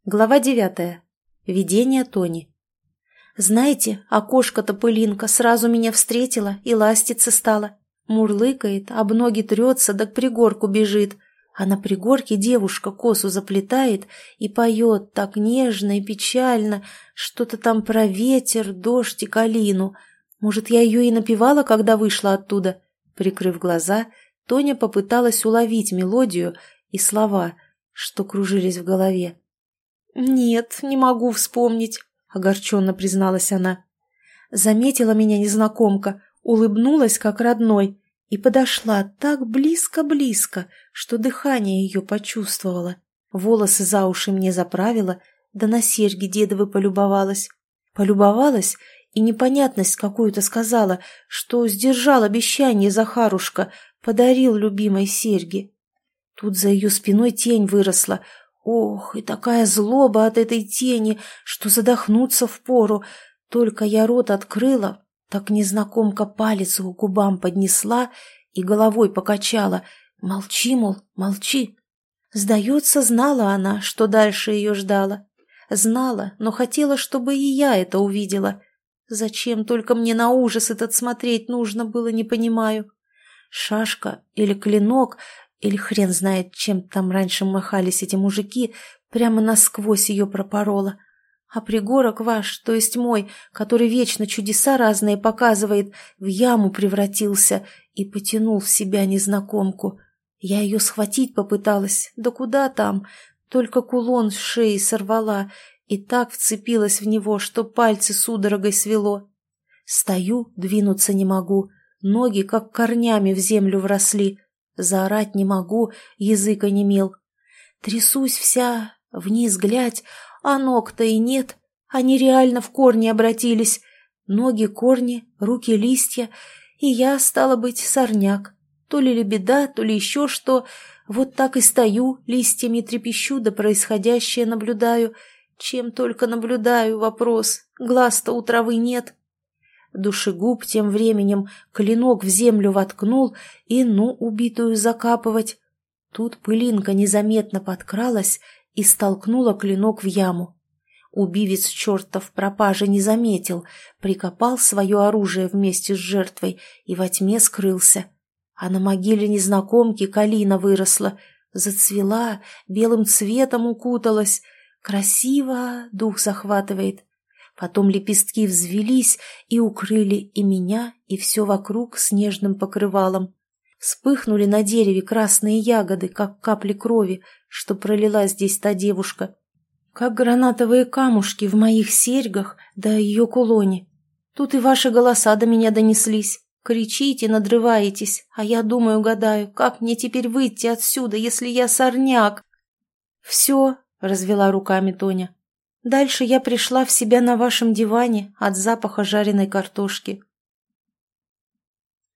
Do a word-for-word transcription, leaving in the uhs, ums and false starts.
Глава девятая. Видение Тони. Знаете, окошко-то пылинка сразу меня встретила и ластиться стала. Мурлыкает, об ноги трется, да к пригорку бежит. А на пригорке девушка косу заплетает и поет так нежно и печально, что-то там про ветер, дождь и калину. Может, я ее и напевала, когда вышла оттуда? Прикрыв глаза, Тоня попыталась уловить мелодию и слова, что кружились в голове. «Нет, не могу вспомнить», — огорченно призналась она. Заметила меня незнакомка, улыбнулась как родной и подошла так близко-близко, что дыхание ее почувствовала. Волосы за уши мне заправила, да на серьги дедовы полюбовалась. Полюбовалась и непонятность какую-то сказала, что сдержал обещание Захарушка, подарил любимой серьги. Тут за ее спиной тень выросла. Ох, и такая злоба от этой тени, что задохнуться впору. Только я рот открыла, так незнакомка палец к губам поднесла и головой покачала. Молчи, мол, молчи. Сдается, знала она, что дальше ее ждала. Знала, но хотела, чтобы и я это увидела. Зачем только мне на ужас этот смотреть нужно было, не понимаю. Шашка или клинок... Или хрен знает, чем там раньше махались эти мужики, прямо насквозь ее пропорола. А пригорок ваш, то есть мой, который вечно чудеса разные показывает, в яму превратился и потянул в себя незнакомку. Я ее схватить попыталась, да куда там, только кулон с шеи сорвала и так вцепилась в него, что пальцы судорогой свело. Стою, двинуться не могу, ноги как корнями в землю вросли. Заорать не могу, язык онемел. Трясусь вся, вниз глядь, а ног-то и нет. Они реально в корни обратились. Ноги корни, руки листья, и я, стала быть, сорняк. То ли лебеда, то ли еще что. Вот так и стою, листьями трепещу, да происходящее наблюдаю. Чем только наблюдаю, вопрос. Глаз-то у травы нет. Душегуб тем временем клинок в землю воткнул и ну убитую закапывать. Тут пылинка незаметно подкралась и столкнула клинок в яму. Убивец чертов пропажи не заметил, прикопал свое оружие вместе с жертвой и во тьме скрылся. А на могиле незнакомки калина выросла, зацвела, белым цветом укуталась. Красиво, дух захватывает. Потом лепестки взвелись и укрыли и меня, и все вокруг снежным покрывалом. Вспыхнули на дереве красные ягоды, как капли крови, что пролила здесь та девушка. Как гранатовые камушки в моих серьгах да ее кулоне. Тут и ваши голоса до меня донеслись. Кричите, надрываетесь, а я думаю, гадаю, как мне теперь выйти отсюда, если я сорняк? «Все», — развела руками Тоня. Дальше я пришла в себя на вашем диване от запаха жареной картошки.